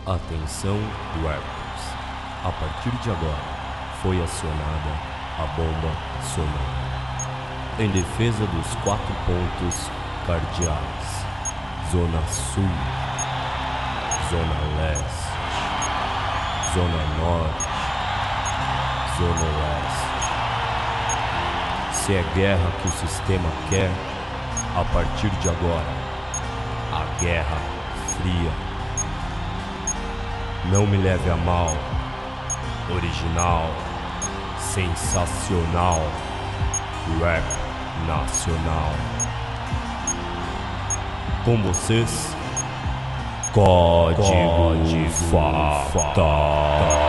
Atenção, rappers. A partir de agora, foi acionada a bomba sonora. Em defesa dos 4 pontos cardeais: Zona Sul, Zona Leste, Zona Norte, Zona Oeste. Se é guerra que o sistema quer, a partir de agora, a Guerra Fria. Não me leve a mal, original, sensacional, rap nacional. Com vocês, Código Fatal.